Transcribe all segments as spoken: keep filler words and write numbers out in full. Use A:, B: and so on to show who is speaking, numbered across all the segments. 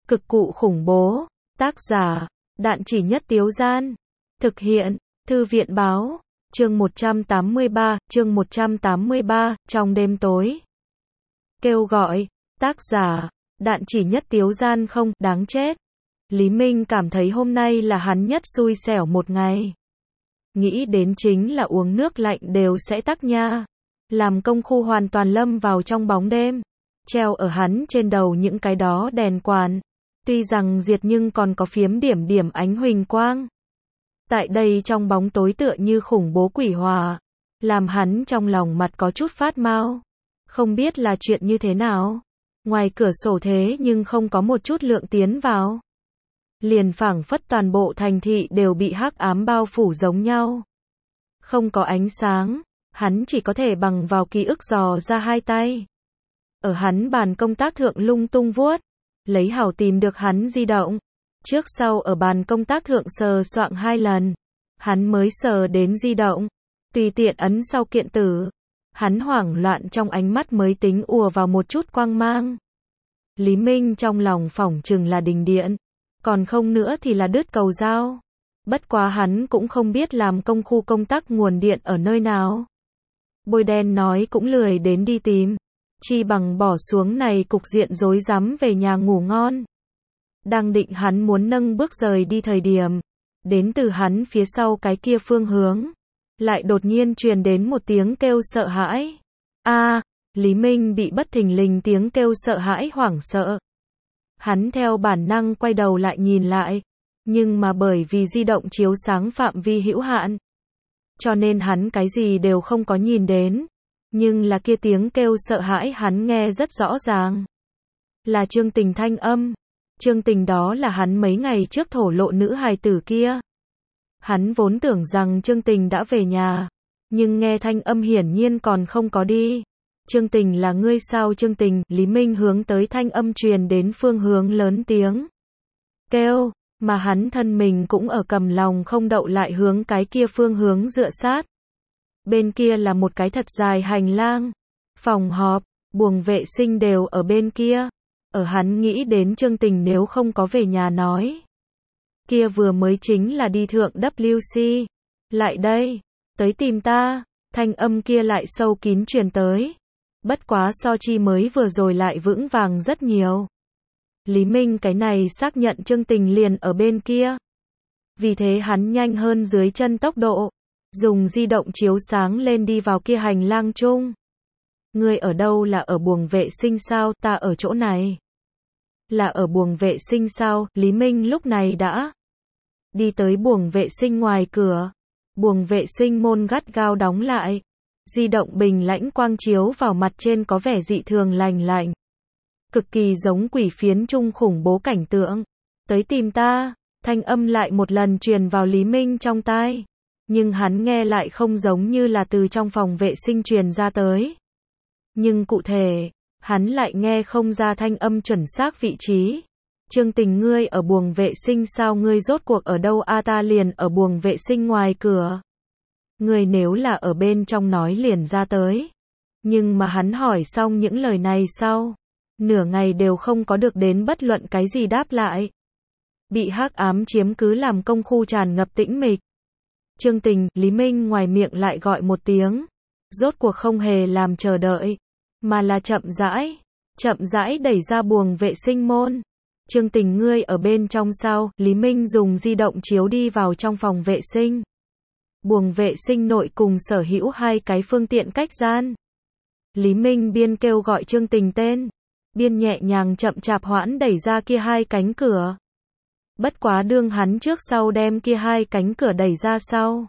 A: Cực cụ khủng bố. Tác giả, Đạn Chỉ Nhất Tiếu Gian. Thực hiện, Thư viện Báo. Chương một trăm tám mươi ba, chương một trăm tám mươi ba, trong đêm tối. Kêu gọi. Tác giả, Đạn Chỉ Nhất Tiếu Gian. Không, đáng chết. Lý Minh cảm thấy hôm nay là hắn nhất xui xẻo một ngày. Nghĩ đến chính là uống nước lạnh đều sẽ tắc nha. Làm công khu hoàn toàn lâm vào trong bóng đêm. Treo ở hắn trên đầu những cái đó đèn quản. Tuy rằng diệt nhưng còn có phiếm điểm điểm ánh huỳnh quang. Tại đây trong bóng tối tựa như khủng bố quỷ hòa. Làm hắn trong lòng mặt có chút phát mau. Không biết là chuyện như thế nào. Ngoài cửa sổ thế nhưng không có một chút lượng tiến vào. Liền phảng phất toàn bộ thành thị đều bị hắc ám bao phủ giống nhau. Không có ánh sáng, hắn chỉ có thể bằng vào ký ức dò ra hai tay. Ở hắn bàn công tác thượng lung tung vuốt, lấy hảo tìm được hắn di động. Trước sau ở bàn công tác thượng sờ soạng hai lần, hắn mới sờ đến di động. Tùy tiện ấn sau kiện tử, hắn hoảng loạn trong ánh mắt mới tính ùa vào một chút quang mang. Lý Minh trong lòng phỏng chừng là đình điện. Còn không nữa thì là đứt cầu dao. Bất quá hắn cũng không biết làm công khu công tắc nguồn điện ở nơi nào. Bôi đen nói cũng lười đến đi tìm. Chi bằng bỏ xuống này cục diện rối rắm về nhà ngủ ngon. Đang định hắn muốn nâng bước rời đi thời điểm. Đến từ hắn phía sau cái kia phương hướng. Lại đột nhiên truyền đến một tiếng kêu sợ hãi. A, Lý Minh bị bất thình lình tiếng kêu sợ hãi hoảng sợ. Hắn theo bản năng quay đầu lại nhìn lại, nhưng mà bởi vì di động chiếu sáng phạm vi hữu hạn, cho nên hắn cái gì đều không có nhìn đến, nhưng là kia tiếng kêu sợ hãi hắn nghe rất rõ ràng. Là Trương Tình thanh âm. Trương Tình đó là hắn mấy ngày trước thổ lộ nữ hài tử kia. Hắn vốn tưởng rằng Trương Tình đã về nhà, nhưng nghe thanh âm hiển nhiên còn không có đi. Trương Tình là ngươi sao? Trương Tình, Lý Minh hướng tới thanh âm truyền đến phương hướng lớn tiếng kêu, mà hắn thân mình cũng ở cầm lòng không đậu lại hướng cái kia phương hướng dựa sát. Bên kia là một cái thật dài hành lang, phòng họp, buồng vệ sinh đều ở bên kia. Ở hắn nghĩ đến Trương Tình nếu không có về nhà nói, kia vừa mới chính là đi thượng W C. Lại đây, tới tìm ta, thanh âm kia lại sâu kín truyền tới. Bất quá so chi mới vừa rồi lại vững vàng rất nhiều. Lý Minh cái này xác nhận Trương Tình liền ở bên kia. Vì thế hắn nhanh hơn dưới chân tốc độ, dùng di động chiếu sáng lên đi vào kia hành lang chung. Ngươi ở đâu? Là ở buồng vệ sinh sao? Ta ở chỗ này. Là ở buồng vệ sinh sao? Lý Minh lúc này đã đi tới buồng vệ sinh ngoài cửa. Buồng vệ sinh môn gắt gao đóng lại. Di động bình lãnh quang chiếu vào mặt trên có vẻ dị thường lành lạnh. Cực kỳ giống quỷ phiến trung khủng bố cảnh tượng. Tới tìm ta, thanh âm lại một lần truyền vào Lý Minh trong tai. Nhưng hắn nghe lại không giống như là từ trong phòng vệ sinh truyền ra tới. Nhưng cụ thể, hắn lại nghe không ra thanh âm chuẩn xác vị trí. Trương Tình, ngươi ở buồng vệ sinh sao? Ngươi rốt cuộc ở đâu? A, ta liền ở buồng vệ sinh ngoài cửa. Ngươi nếu là ở bên trong nói liền ra tới. Nhưng mà hắn hỏi xong những lời này sau, nửa ngày đều không có được đến bất luận cái gì đáp lại. Bị hắc ám chiếm cứ làm công khu tràn ngập tĩnh mịch. Trương Tình, Lý Minh ngoài miệng lại gọi một tiếng. Rốt cuộc không hề làm chờ đợi, mà là chậm rãi, chậm rãi đẩy ra buồng vệ sinh môn. Trương Tình, ngươi ở bên trong sao? Lý Minh dùng di động chiếu đi vào trong phòng vệ sinh. Buồng vệ sinh nội cùng sở hữu hai cái phương tiện cách gian. Lý Minh biên kêu gọi Trương Tình tên, biên nhẹ nhàng chậm chạp hoãn đẩy ra kia hai cánh cửa. Bất quá đương hắn trước sau đem kia hai cánh cửa đẩy ra sau,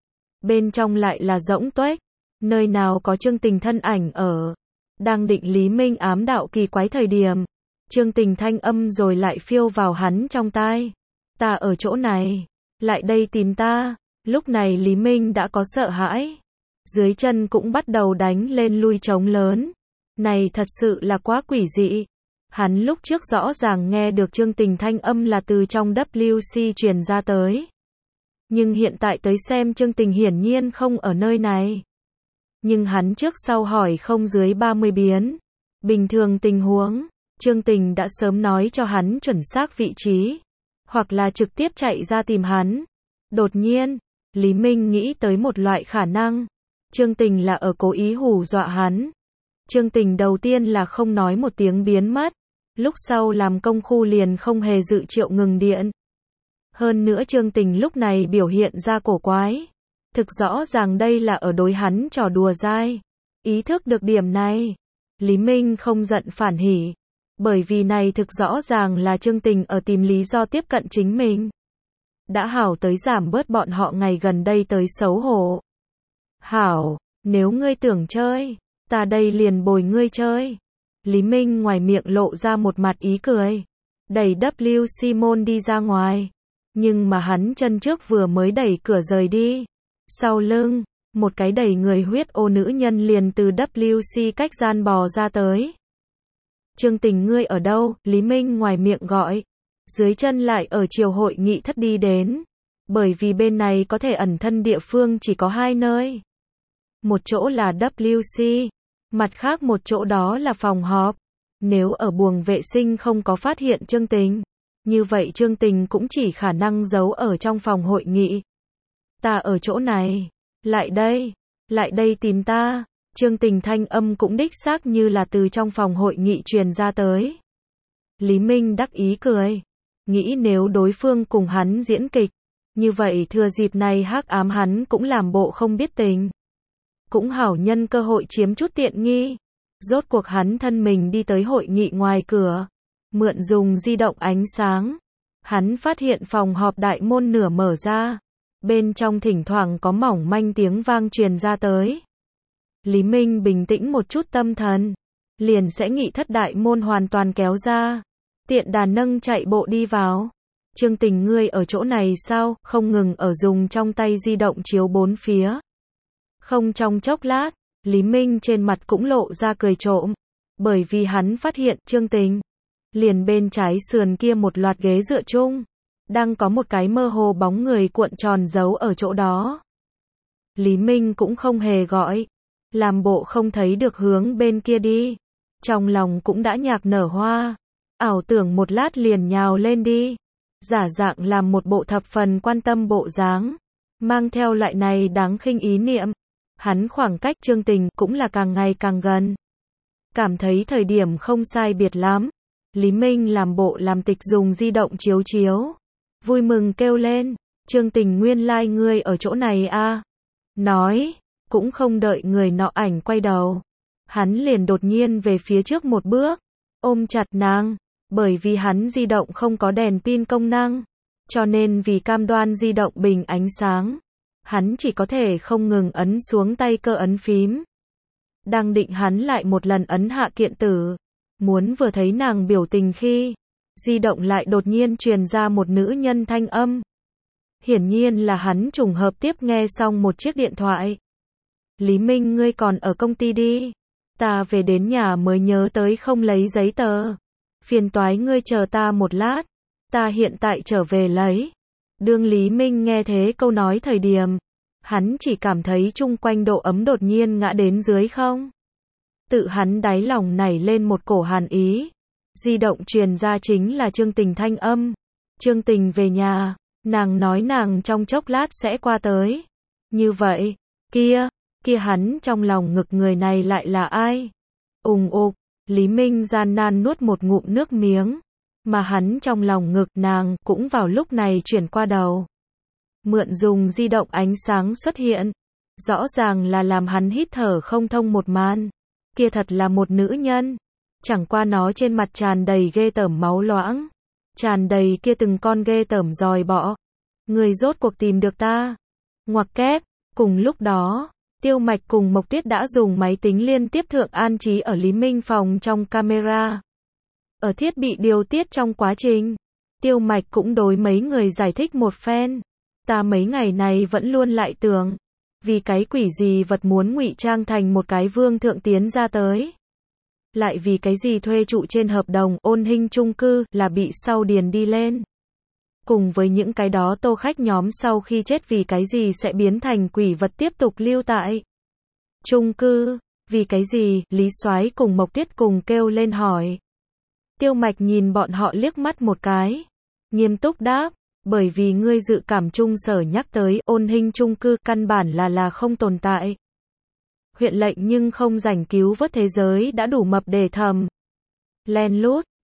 A: bên trong lại là rỗng tuếch, nơi nào có Trương Tình thân ảnh ở. Đang định Lý Minh ám đạo kỳ quái thời điểm, Trương Tình thanh âm rồi lại phiêu vào hắn trong tai. Ta ở chỗ này, lại đây tìm ta. Lúc này Lý Minh đã có sợ hãi, dưới chân cũng bắt đầu đánh lên lui trống lớn. Này thật sự là quá quỷ dị. Hắn lúc trước rõ ràng nghe được Trương Tình thanh âm là từ trong W C truyền ra tới. Nhưng hiện tại tới xem Trương Tình hiển nhiên không ở nơi này. Nhưng hắn trước sau hỏi không dưới ba mươi biến. Bình thường tình huống, Chương Tình đã sớm nói cho hắn chuẩn xác vị trí, hoặc là trực tiếp chạy ra tìm hắn. Đột nhiên, Lý Minh nghĩ tới một loại khả năng. Chương Tình là ở cố ý hù dọa hắn. Chương Tình đầu tiên là không nói một tiếng biến mất, lúc sau làm công khu liền không hề dự triệu ngừng điện. Hơn nữa Chương Tình lúc này biểu hiện ra cổ quái. Thực rõ ràng đây là ở đối hắn trò đùa dai. Ý thức được điểm này, Lý Minh không giận phản hỉ. Bởi vì này thực rõ ràng là Chương Tình ở tìm lý do tiếp cận chính mình. Đã hảo tới giảm bớt bọn họ ngày gần đây tới xấu hổ. Hảo, nếu ngươi tưởng chơi, ta đây liền bồi ngươi chơi. Lý Minh ngoài miệng lộ ra một mặt ý cười. Đẩy W Simon đi ra ngoài. Nhưng mà hắn chân trước vừa mới đẩy cửa rời đi. Sau lưng, một cái đầy người huyết ô nữ nhân liền từ W C cách gian bò ra tới. Chương Tình ngươi ở đâu? Lý Minh ngoài miệng gọi. Dưới chân lại ở chiều hội nghị thất đi đến. Bởi vì bên này có thể ẩn thân địa phương chỉ có hai nơi. Một chỗ là W C, mặt khác một chỗ đó là phòng họp. Nếu ở buồng vệ sinh không có phát hiện Chương Tình, như vậy Chương Tình cũng chỉ khả năng giấu ở trong phòng hội nghị. Ta ở chỗ này, lại đây, lại đây tìm ta. Chương Tình thanh âm cũng đích xác như là từ trong phòng hội nghị truyền ra tới. Lý Minh đắc ý cười, nghĩ nếu đối phương cùng hắn diễn kịch, như vậy thừa dịp này hắc ám hắn cũng làm bộ không biết tình. Cũng hảo nhân cơ hội chiếm chút tiện nghi. Rốt cuộc hắn thân mình đi tới hội nghị ngoài cửa, mượn dùng di động ánh sáng. Hắn phát hiện phòng họp đại môn nửa mở ra, bên trong thỉnh thoảng có mỏng manh tiếng vang truyền ra tới. Lý Minh bình tĩnh một chút tâm thần, liền sẽ nghị thất đại môn hoàn toàn kéo ra. Tiện đà nâng chạy bộ đi vào. Chương Tình ngươi ở chỗ này sao? Không ngừng ở dùng trong tay di động chiếu bốn phía. Không trong chốc lát, Lý Minh trên mặt cũng lộ ra cười trộm. Bởi vì hắn phát hiện Chương Tình, liền bên trái sườn kia một loạt ghế dựa chung, đang có một cái mơ hồ bóng người cuộn tròn giấu ở chỗ đó. Lý Minh cũng không hề gọi, làm bộ không thấy được hướng bên kia đi. Trong lòng cũng đã nhạc nở hoa, ảo tưởng một lát liền nhào lên đi. Giả dạng làm một bộ thập phần quan tâm bộ dáng, mang theo loại này đáng khinh ý niệm. Hắn khoảng cách Chương Tình cũng là càng ngày càng gần. Cảm thấy thời điểm không sai biệt lắm, Lý Minh làm bộ làm tịch dùng di động chiếu chiếu. Vui mừng kêu lên, Chương Tình nguyên lai like ngươi ở chỗ này a. À? Nói, cũng không đợi người nọ ảnh quay đầu. Hắn liền đột nhiên về phía trước một bước, ôm chặt nàng. Bởi vì hắn di động không có đèn pin công năng, cho nên vì cam đoan di động bình ánh sáng, hắn chỉ có thể không ngừng ấn xuống tay cơ ấn phím. Đang định hắn lại một lần ấn hạ kiện tử, muốn vừa thấy nàng biểu tình khi, di động lại đột nhiên truyền ra một nữ nhân thanh âm. Hiển nhiên là hắn trùng hợp tiếp nghe xong một chiếc điện thoại. Lý Minh ngươi còn ở công ty đi. Ta về đến nhà mới nhớ tới không lấy giấy tờ. Phiền toái ngươi chờ ta một lát. Ta hiện tại trở về lấy. Đương Lý Minh nghe thế câu nói thời điểm, hắn chỉ cảm thấy chung quanh độ ấm đột nhiên ngã đến dưới không. Tự hắn đáy lòng nảy lên một cổ hàn ý. Di động truyền ra chính là Chương Tình thanh âm. Chương Tình về nhà, nàng nói nàng trong chốc lát sẽ qua tới. Như vậy, kia, kia hắn trong lòng ngực người này lại là ai? Ùng ục, Lý Minh gian nan nuốt một ngụm nước miếng, mà hắn trong lòng ngực nàng cũng vào lúc này chuyển qua đầu. Mượn dùng di động ánh sáng xuất hiện, rõ ràng là làm hắn hít thở không thông một màn. Kia thật là một nữ nhân, chẳng qua nó trên mặt tràn đầy ghê tởm máu loãng, tràn đầy kia từng con ghê tởm dòi bọ. Người rốt cuộc tìm được ta. Ngoặc kép, cùng lúc đó, Tiêu Mạch cùng Mộc Tuyết đã dùng máy tính liên tiếp thượng an trí ở Lý Minh phòng trong camera. Ở thiết bị điều tiết trong quá trình, Tiêu Mạch cũng đối mấy người giải thích một phen. Ta mấy ngày này vẫn luôn lại tưởng, vì cái quỷ gì vật muốn ngụy trang thành một cái vương thượng tiến ra tới. Lại vì cái gì thuê trụ trên hợp đồng Ôn Hinh chung cư là bị sau điền đi lên. Cùng với những cái đó tô khách nhóm sau khi chết vì cái gì sẽ biến thành quỷ vật tiếp tục lưu tại chung cư, vì cái gì, Lý Soái cùng Mộc Tuyết cùng kêu lên hỏi. Tiêu Mạch nhìn bọn họ liếc mắt một cái. Nghiêm túc đáp, bởi vì ngươi dự cảm chung sở nhắc tới ôn hình chung cư căn bản là là không tồn tại. Huyện lệnh nhưng không rảnh cứu vớt thế giới đã đủ mập để thầm. Len lút,